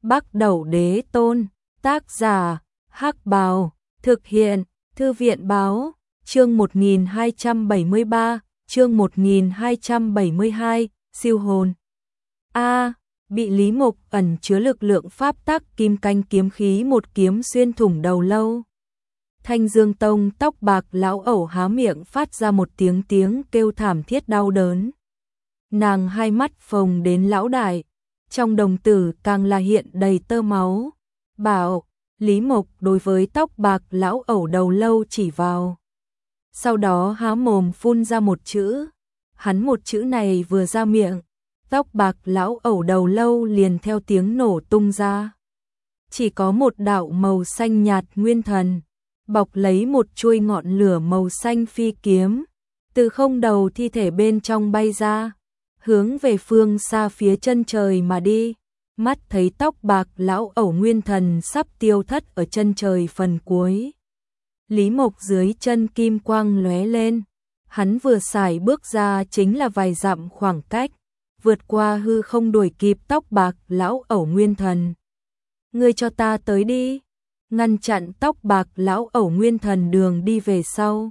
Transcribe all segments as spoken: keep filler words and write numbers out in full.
Bắc Đẩu Đế Tôn, tác giả, Hắc Bào, thực hiện, Thư viện Báo, chương một nghìn hai trăm bảy mươi ba, chương một nghìn hai trăm bảy mươi hai, siêu hồn. A, bị Lý Mộc ẩn chứa lực lượng pháp tắc kim canh kiếm khí một kiếm xuyên thủng đầu lâu. Thanh Dương Tông tóc bạc lão ẩu há miệng phát ra một tiếng tiếng kêu thảm thiết đau đớn. Nàng hai mắt phồng đến lão đại, trong đồng tử càng là hiện đầy tơ máu. Bảo, Lý Mộc đối với tóc bạc lão ẩu đầu lâu chỉ vào. Sau đó há mồm phun ra một chữ. Hắn một chữ này vừa ra miệng, tóc bạc lão ẩu đầu lâu liền theo tiếng nổ tung ra. Chỉ có một đạo màu xanh nhạt nguyên thần, bọc lấy một chuôi ngọn lửa màu xanh phi kiếm, từ không đầu thi thể bên trong bay ra, hướng về phương xa phía chân trời mà đi. Mắt thấy tóc bạc lão ẩu nguyên thần sắp tiêu thất ở chân trời phần cuối. Lý Mộc dưới chân kim quang lóe lên, hắn vừa xài bước ra chính là vài dặm khoảng cách, vượt qua hư không đuổi kịp tóc bạc lão ẩu nguyên thần. Ngươi cho ta tới đi, ngăn chặn tóc bạc lão ẩu nguyên thần đường đi về sau.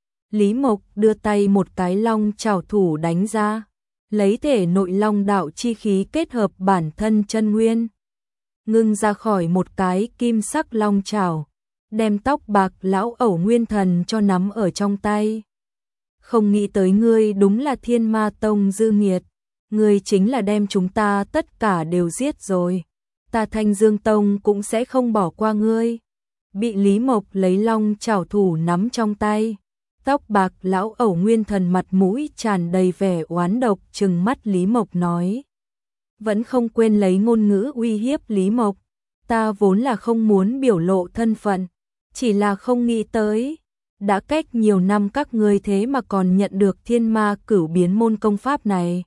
Lý Mộc đưa tay một cái long chảo thủ đánh ra, lấy thể nội long đạo chi khí kết hợp bản thân chân nguyên, ngưng ra khỏi một cái kim sắc long chảo, đem tóc bạc lão ẩu nguyên thần cho nắm ở trong tay. Không nghĩ tới ngươi đúng là Thiên Ma Tông dư nghiệt, ngươi chính là đem chúng ta tất cả đều giết rồi, ta Thanh Dương Tông cũng sẽ không bỏ qua ngươi. Bị Lý Mộc lấy long chảo thủ nắm trong tay, tóc bạc lão ẩu nguyên thần mặt mũi tràn đầy vẻ oán độc trừng mắt Lý Mộc nói. Vẫn không quên lấy ngôn ngữ uy hiếp Lý Mộc. Ta vốn là không muốn biểu lộ thân phận, chỉ là không nghĩ tới. Đã cách nhiều năm các ngươi thế mà còn nhận được Thiên Ma Cửu Biến môn công pháp này.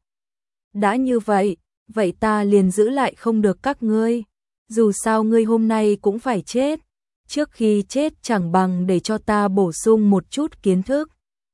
Đã như vậy, vậy ta liền giữ lại không được các ngươi. Dù sao ngươi hôm nay cũng phải chết. Trước khi chết chẳng bằng để cho ta bổ sung một chút kiến thức.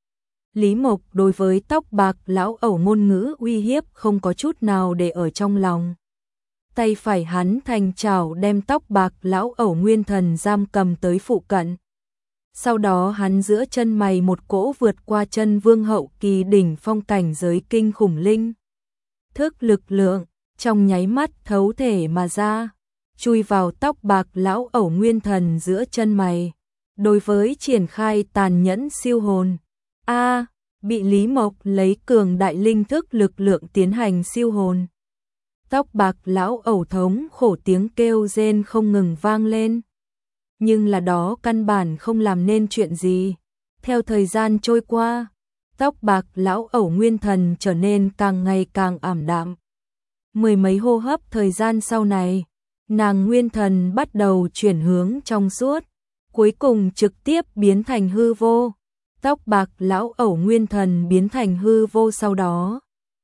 Lý Mộc đối với tóc bạc lão ẩu ngôn ngữ uy hiếp không có chút nào để ở trong lòng. Tay phải hắn thành chảo đem tóc bạc lão ẩu nguyên thần giam cầm tới phụ cận. Sau đó hắn giữa chân mày một cỗ vượt qua chân vương hậu kỳ đỉnh phong cảnh giới kinh khủng linh thức lực lượng, trong nháy mắt thấu thể mà ra, chui vào tóc bạc lão ẩu nguyên thần giữa chân mày. Đối với triển khai tàn nhẫn siêu hồn. A, bị Lý Mộc lấy cường đại linh thức lực lượng tiến hành siêu hồn. Tóc bạc lão ẩu thống khổ tiếng kêu rên không ngừng vang lên. Nhưng là đó căn bản không làm nên chuyện gì. Theo thời gian trôi qua, tóc bạc lão ẩu nguyên thần trở nên càng ngày càng ảm đạm. Mười mấy hô hấp thời gian sau này, nàng nguyên thần bắt đầu chuyển hướng trong suốt, cuối cùng trực tiếp biến thành hư vô. Tóc bạc lão ẩu nguyên thần biến thành hư vô sau đó.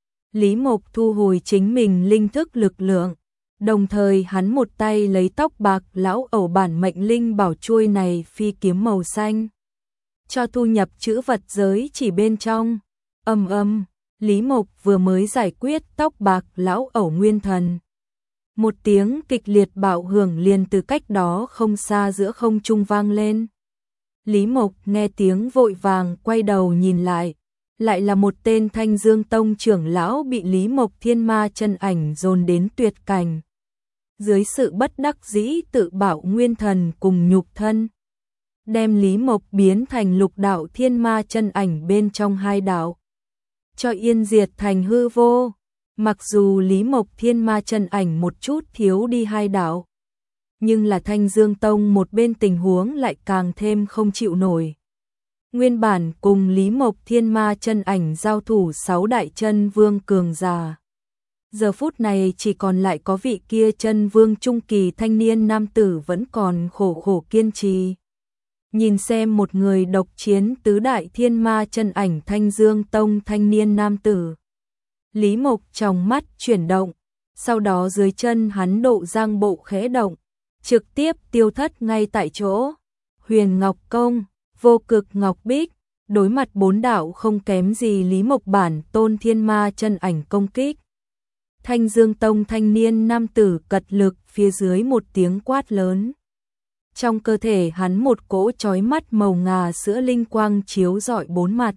Lý Mộc thu hồi chính mình linh thức lực lượng, đồng thời hắn một tay lấy tóc bạc lão ẩu bản mệnh linh bảo chuôi này phi kiếm màu xanh, cho thu nhập chữ vật giới chỉ bên trong. Âm âm, Lý Mộc vừa mới giải quyết tóc bạc lão ẩu nguyên thần. Một tiếng kịch liệt bạo hưởng liền từ cách đó không xa giữa không trung vang lên. Lý Mộc nghe tiếng vội vàng quay đầu nhìn lại, lại là một tên Thanh Dương Tông trưởng lão bị Lý Mộc thiên ma chân ảnh dồn đến tuyệt cảnh. Dưới sự bất đắc dĩ tự bảo nguyên thần cùng nhục thân, đem Lý Mộc biến thành lục đạo thiên ma chân ảnh bên trong hai đạo, cho yên diệt thành hư vô. Mặc dù Lý Mộc thiên ma chân ảnh một chút thiếu đi hai đạo, nhưng là Thanh Dương Tông một bên tình huống lại càng thêm không chịu nổi. Nguyên bản cùng Lý Mộc thiên ma chân ảnh giao thủ sáu đại chân vương cường giả, giờ phút này chỉ còn lại có vị kia chân vương trung kỳ thanh niên nam tử vẫn còn khổ khổ kiên trì. Nhìn xem một người độc chiến tứ đại thiên ma chân ảnh Thanh Dương Tông thanh niên nam tử, Lý Mộc trong mắt chuyển động, sau đó dưới chân hắn độ giang bộ khẽ động, trực tiếp tiêu thất ngay tại chỗ. Huyền Ngọc Công, Vô Cực Ngọc Bích, đối mặt bốn đạo không kém gì Lý Mộc bản tôn thiên ma chân ảnh công kích. Thanh Dương Tông thanh niên nam tử cật lực phía dưới một tiếng quát lớn. Trong cơ thể hắn một cỗ chói mắt màu ngà sữa linh quang chiếu rọi bốn mặt.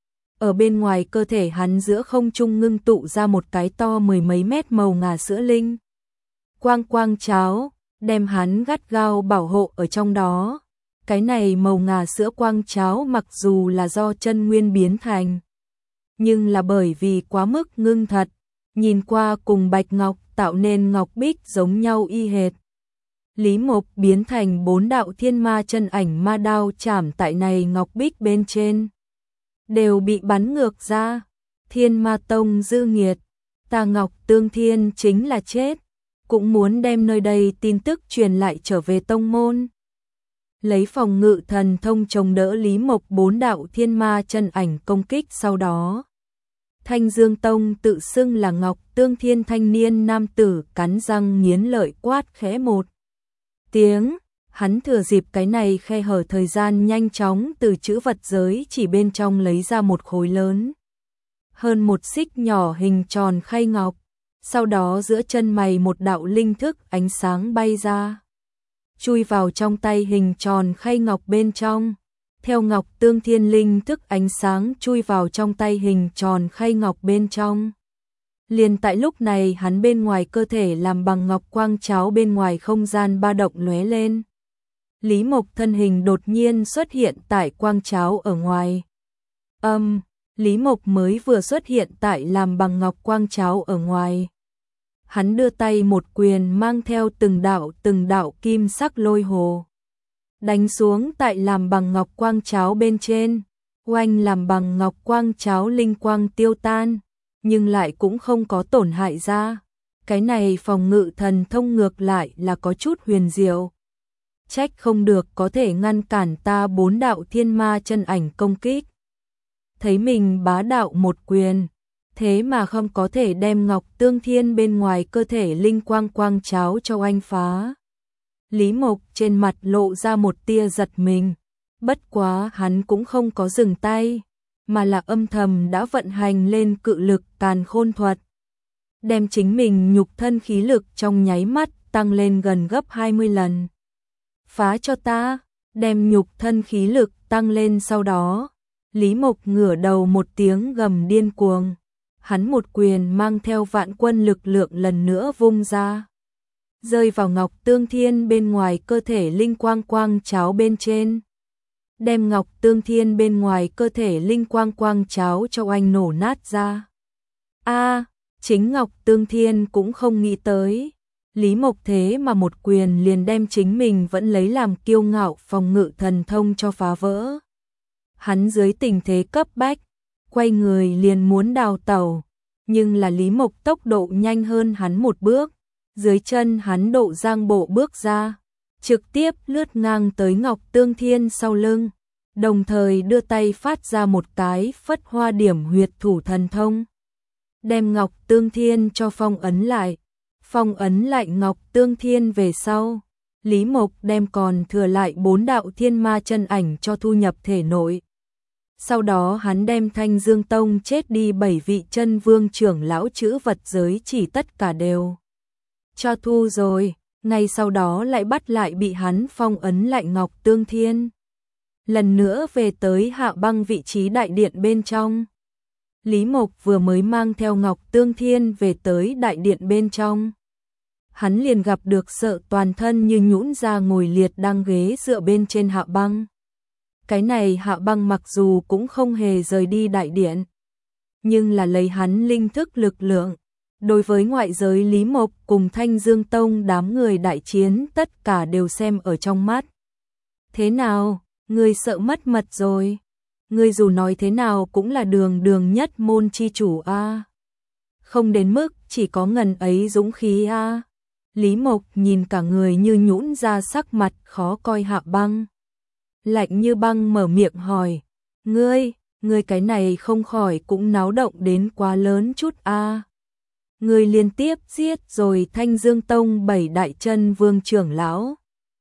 Ở bên ngoài cơ thể hắn giữa không trung ngưng tụ ra một cái to mười mấy mét màu ngà sữa linh. Quang quang cháo, đem hắn gắt gao bảo hộ ở trong đó. Cái này màu ngà sữa quang cháo mặc dù là do chân nguyên biến thành, nhưng là bởi vì quá mức ngưng thật, nhìn qua cùng bạch ngọc tạo nên ngọc bích giống nhau y hệt. Lý Mộc biến thành bốn đạo thiên ma chân ảnh ma đao chảm tại này ngọc bích bên trên, đều bị bắn ngược ra. Thiên Ma Tông dư nghiệt, ta Ngọc Tương Thiên chính là chết, cũng muốn đem nơi đây tin tức truyền lại trở về tông môn. Lấy phòng ngự thần thông chống đỡ Lý Mộc bốn đạo thiên ma chân ảnh công kích sau đó. Thanh Dương Tông tự xưng là Ngọc Tương Thiên thanh niên nam tử cắn răng nghiến lợi quát khẽ một tiếng, hắn thừa dịp cái này khe hở thời gian nhanh chóng từ chữ vật giới chỉ bên trong lấy ra một khối lớn hơn một xích nhỏ hình tròn khay ngọc, sau đó giữa chân mày một đạo linh thức ánh sáng bay ra, chui vào trong tay hình tròn khay ngọc bên trong. Theo Ngọc Tương Thiên linh thức ánh sáng chui vào trong tay hình tròn khay ngọc bên trong. Liền tại lúc này hắn bên ngoài cơ thể làm bằng ngọc quang cháo bên ngoài không gian ba động lóe lên. Lý Mộc thân hình đột nhiên xuất hiện tại quang cháo ở ngoài. Âm, um, Lý Mộc mới vừa xuất hiện tại làm bằng ngọc quang cháo ở ngoài. Hắn đưa tay một quyền mang theo từng đạo từng đạo kim sắc lôi hồ, đánh xuống tại làm bằng ngọc quang cháo bên trên. Oanh, làm bằng ngọc quang cháo linh quang tiêu tan, nhưng lại cũng không có tổn hại ra. Cái này phòng ngự thần thông ngược lại là có chút huyền diệu. Trách không được có thể ngăn cản ta bốn đạo thiên ma chân ảnh công kích. Thấy mình bá đạo một quyền, thế mà không có thể đem Ngọc Tương Thiên bên ngoài cơ thể linh quang quang cháo cho oanh phá. Lý Mộc trên mặt lộ ra một tia giật mình, bất quá hắn cũng không có dừng tay, mà là âm thầm đã vận hành lên cự lực càn khôn thuật, đem chính mình nhục thân khí lực trong nháy mắt tăng lên gần gấp hai mươi lần. Phá cho ta, đem nhục thân khí lực tăng lên. Sau đó, Lý Mộc ngửa đầu một tiếng gầm điên cuồng, hắn một quyền mang theo vạn quân lực lượng lần nữa vung ra, rơi vào Ngọc Tương Thiên bên ngoài cơ thể linh quang quang cháo bên trên, đem Ngọc Tương Thiên bên ngoài cơ thể linh quang quang cháo cho oanh nổ nát ra. A, à, chính Ngọc Tương Thiên cũng không nghĩ tới, Lý Mộc thế mà một quyền liền đem chính mình vẫn lấy làm kiêu ngạo phòng ngự thần thông cho phá vỡ. Hắn dưới tình thế cấp bách, quay người liền muốn đào tẩu, nhưng là Lý Mộc tốc độ nhanh hơn hắn một bước, dưới chân hắn độ giang bộ bước ra, trực tiếp lướt ngang tới Ngọc Tương Thiên sau lưng, đồng thời đưa tay phát ra một cái phất hoa điểm huyệt thủ thần thông, đem Ngọc Tương Thiên cho phong ấn lại. Phong ấn lại Ngọc Tương Thiên về sau, Lý Mộc đem còn thừa lại bốn đạo thiên ma chân ảnh cho thu nhập thể nội. Sau đó hắn đem Thanh Dương Tông chết đi bảy vị chân vương trưởng lão chữ vật giới chỉ tất cả đều cho thu rồi, ngay sau đó lại bắt lại bị hắn phong ấn lại Ngọc Tương Thiên. Lần nữa về tới Hạ Băng vị trí đại điện bên trong. Lý Mộc vừa mới mang theo Ngọc Tương Thiên về tới đại điện bên trong, hắn liền gặp được sợ toàn thân như nhũn ra ngồi liệt đang ghế dựa bên trên Hạ Băng. Cái này Hạ Băng mặc dù cũng không hề rời đi đại điện, nhưng là lấy hắn linh thức lực lượng, đối với ngoại giới Lý Mộc cùng Thanh Dương Tông đám người đại chiến tất cả đều xem ở trong mắt. Thế nào, ngươi sợ mất mật rồi? Ngươi dù nói thế nào cũng là đường đường nhất môn chi chủ a. À. Không đến mức chỉ có ngần ấy dũng khí a. À. Lý Mộc nhìn cả người như nhũn ra sắc mặt khó coi Hạ Băng. Lạnh như băng mở miệng hỏi, ngươi, ngươi cái này không khỏi cũng náo động đến quá lớn chút a. À. Ngươi liên tiếp giết rồi Thanh Dương Tông bảy đại chân vương trưởng lão.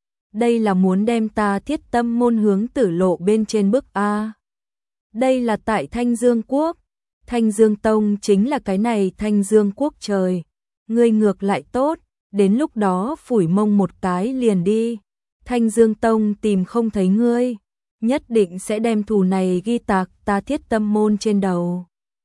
Đây là muốn đem ta Thiết Tâm môn hướng tử lộ bên trên bước a. À. Đây là tại Thanh Dương Quốc, Thanh Dương Tông chính là cái này Thanh Dương Quốc trời, ngươi ngược lại tốt, đến lúc đó phủi mông một cái liền đi. Thanh Dương Tông tìm không thấy ngươi, nhất định sẽ đem thù này ghi tạc ta Thiết Tâm môn trên đầu.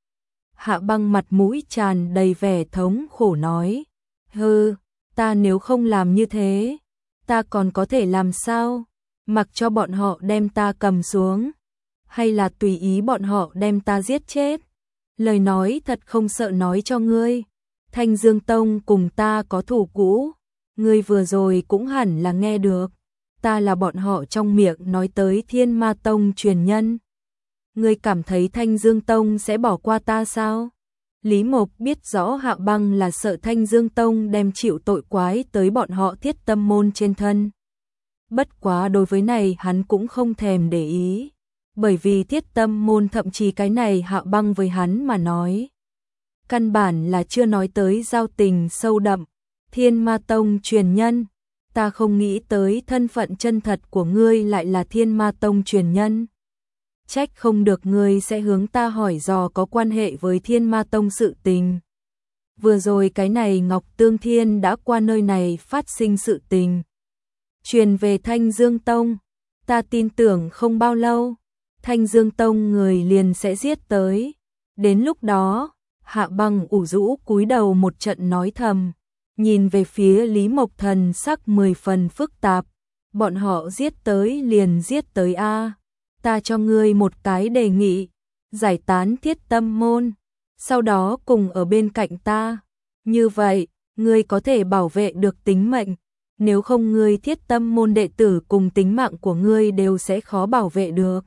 Hạ Băng mặt mũi tràn đầy vẻ thống khổ nói, hừ, ta nếu không làm như thế, ta còn có thể làm sao? Mặc cho bọn họ đem ta cầm xuống, hay là tùy ý bọn họ đem ta giết chết? Lời nói thật không sợ nói cho ngươi, Thanh Dương Tông cùng ta có thủ cũ, ngươi vừa rồi cũng hẳn là nghe được, ta là bọn họ trong miệng nói tới Thiên Ma Tông truyền nhân. Ngươi cảm thấy Thanh Dương Tông sẽ bỏ qua ta sao? Lý Mộc biết rõ Hạ Băng là sợ Thanh Dương Tông đem chịu tội quái tới bọn họ Thiết Tâm môn trên thân. Bất quá đối với này hắn cũng không thèm để ý, bởi vì Thiết Tâm môn thậm chí cái này Hạ Băng với hắn mà nói, căn bản là chưa nói tới giao tình sâu đậm. Thiên Ma Tông truyền nhân, ta không nghĩ tới thân phận chân thật của ngươi lại là Thiên Ma Tông truyền nhân. Trách không được ngươi sẽ hướng ta hỏi dò có quan hệ với Thiên Ma Tông sự tình. Vừa rồi cái này Ngọc Tương Thiên đã qua nơi này phát sinh sự tình, truyền về Thanh Dương Tông, ta tin tưởng không bao lâu, Thanh Dương Tông người liền sẽ giết tới. Đến lúc đó, Hạ Băng ủ rũ cúi đầu một trận nói thầm, nhìn về phía Lý Mộc thần sắc mười phần phức tạp, bọn họ giết tới liền giết tới a, ta cho ngươi một cái đề nghị, giải tán Thiết Tâm môn, sau đó cùng ở bên cạnh ta, như vậy, ngươi có thể bảo vệ được tính mệnh, nếu không ngươi Thiết Tâm môn đệ tử cùng tính mạng của ngươi đều sẽ khó bảo vệ được.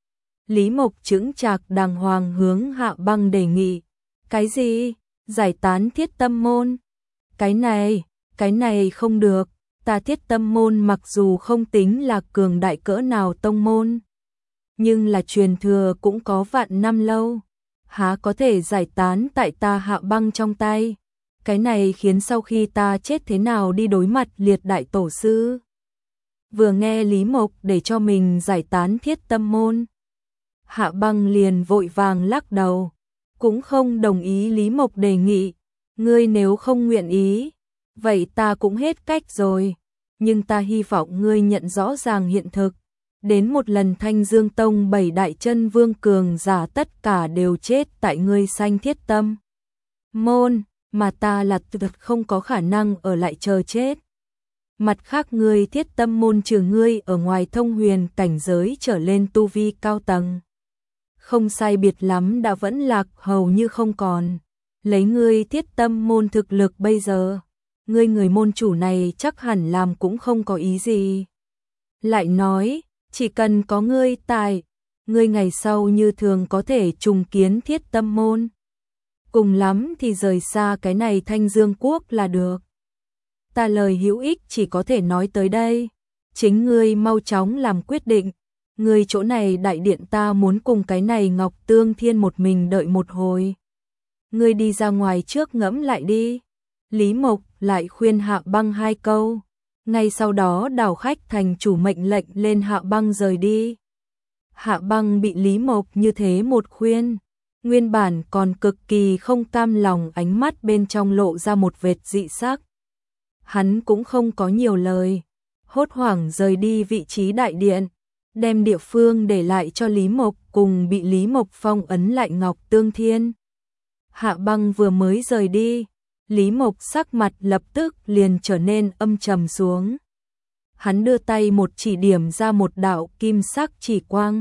Lý Mộc chững chạc đàng hoàng hướng Hạ Băng đề nghị, cái gì? Giải tán Thiết Tâm môn? Cái này, cái này không được, ta Thiết Tâm môn mặc dù không tính là cường đại cỡ nào tông môn, nhưng là truyền thừa cũng có vạn năm lâu, há có thể giải tán tại ta Hạ Băng trong tay. Cái này khiến sau khi ta chết thế nào đi đối mặt liệt đại tổ sư. Vừa nghe Lý Mộc để cho mình giải tán Thiết Tâm môn, Hạ Băng liền vội vàng lắc đầu, cũng không đồng ý Lý Mộc đề nghị, ngươi nếu không nguyện ý, vậy ta cũng hết cách rồi, nhưng ta hy vọng ngươi nhận rõ ràng hiện thực, đến một lần Thanh Dương Tông bảy đại chân vương cường giả tất cả đều chết tại ngươi sanh Thiết Tâm môn, mà ta là tuyệt không có khả năng ở lại chờ chết. Mặt khác ngươi Thiết Tâm môn trừ ngươi ở ngoài thông huyền cảnh giới trở lên tu vi cao tầng, không sai biệt lắm đã vẫn lạc hầu như không còn. Lấy ngươi Thiết Tâm môn thực lực bây giờ, ngươi người môn chủ này chắc hẳn làm cũng không có ý gì. Lại nói, chỉ cần có ngươi tại, ngươi ngày sau như thường có thể trùng kiến Thiết Tâm môn. Cùng lắm thì rời xa cái này Thanh Dương quốc là được. Ta lời hữu ích chỉ có thể nói tới đây, chính ngươi mau chóng làm quyết định. Ngươi chỗ này đại điện ta muốn cùng cái này Ngọc Tương Thiên một mình đợi một hồi. Ngươi đi ra ngoài trước ngẫm lại đi. Lý Mộc lại khuyên Hạ Băng hai câu, ngay sau đó đảo khách thành chủ mệnh lệnh lên Hạ Băng rời đi. Hạ Băng bị Lý Mộc như thế một khuyên, nguyên bản còn cực kỳ không cam lòng ánh mắt bên trong lộ ra một vệt dị sắc. Hắn cũng không có nhiều lời, hốt hoảng rời đi vị trí đại điện, đem địa phương để lại cho Lý Mộc cùng bị Lý Mộc phong ấn lại Ngọc Tương Thiên. Hạ Băng vừa mới rời đi, Lý Mộc sắc mặt lập tức liền trở nên âm trầm xuống. Hắn đưa tay một chỉ điểm ra một đạo kim sắc chỉ quang,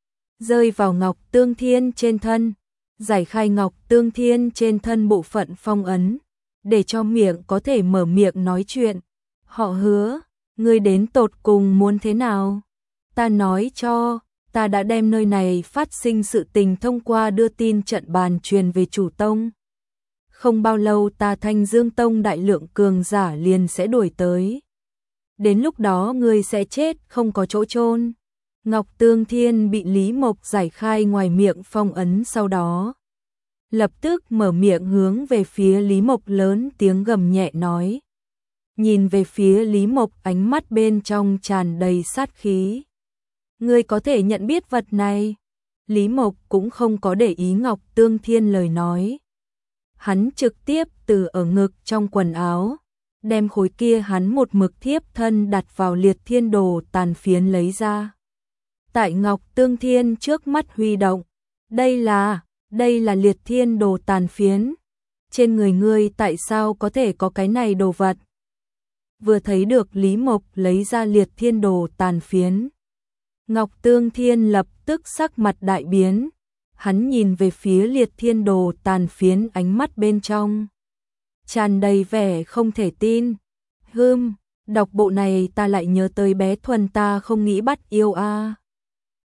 rơi vào Ngọc Tương Thiên trên thân, giải khai Ngọc Tương Thiên trên thân bộ phận phong ấn, để cho miệng có thể mở miệng nói chuyện. Họ Hứa, ngươi đến tột cùng muốn thế nào? Ta nói cho, ta đã đem nơi này phát sinh sự tình thông qua đưa tin trận bàn truyền về chủ tông. Không bao lâu ta Thanh Dương Tông đại lượng cường giả liền sẽ đuổi tới. Đến lúc đó ngươi sẽ chết không có chỗ chôn. Ngọc Tương Thiên bị Lý Mộc giải khai ngoài miệng phong ấn sau đó, lập tức mở miệng hướng về phía Lý Mộc lớn tiếng gầm nhẹ nói. Nhìn về phía Lý Mộc ánh mắt bên trong tràn đầy sát khí. Ngươi có thể nhận biết vật này? Lý Mộc cũng không có để ý Ngọc Tương Thiên lời nói. Hắn trực tiếp từ ở ngực trong quần áo, đem khối kia hắn một mực thiếp thân đặt vào liệt thiên đồ tàn phiến lấy ra. Tại Ngọc Tương Thiên trước mắt huy động, đây là, đây là liệt thiên đồ tàn phiến. Trên người ngươi tại sao có thể có cái này đồ vật? Vừa thấy được Lý Mộc lấy ra liệt thiên đồ tàn phiến, Ngọc Tương Thiên lập tức sắc mặt đại biến, hắn nhìn về phía liệt thiên đồ tàn phiến, ánh mắt bên trong tràn đầy vẻ không thể tin. Hừm, đọc bộ này ta lại nhớ tới bé Thuần ta không nghĩ bắt yêu a. À.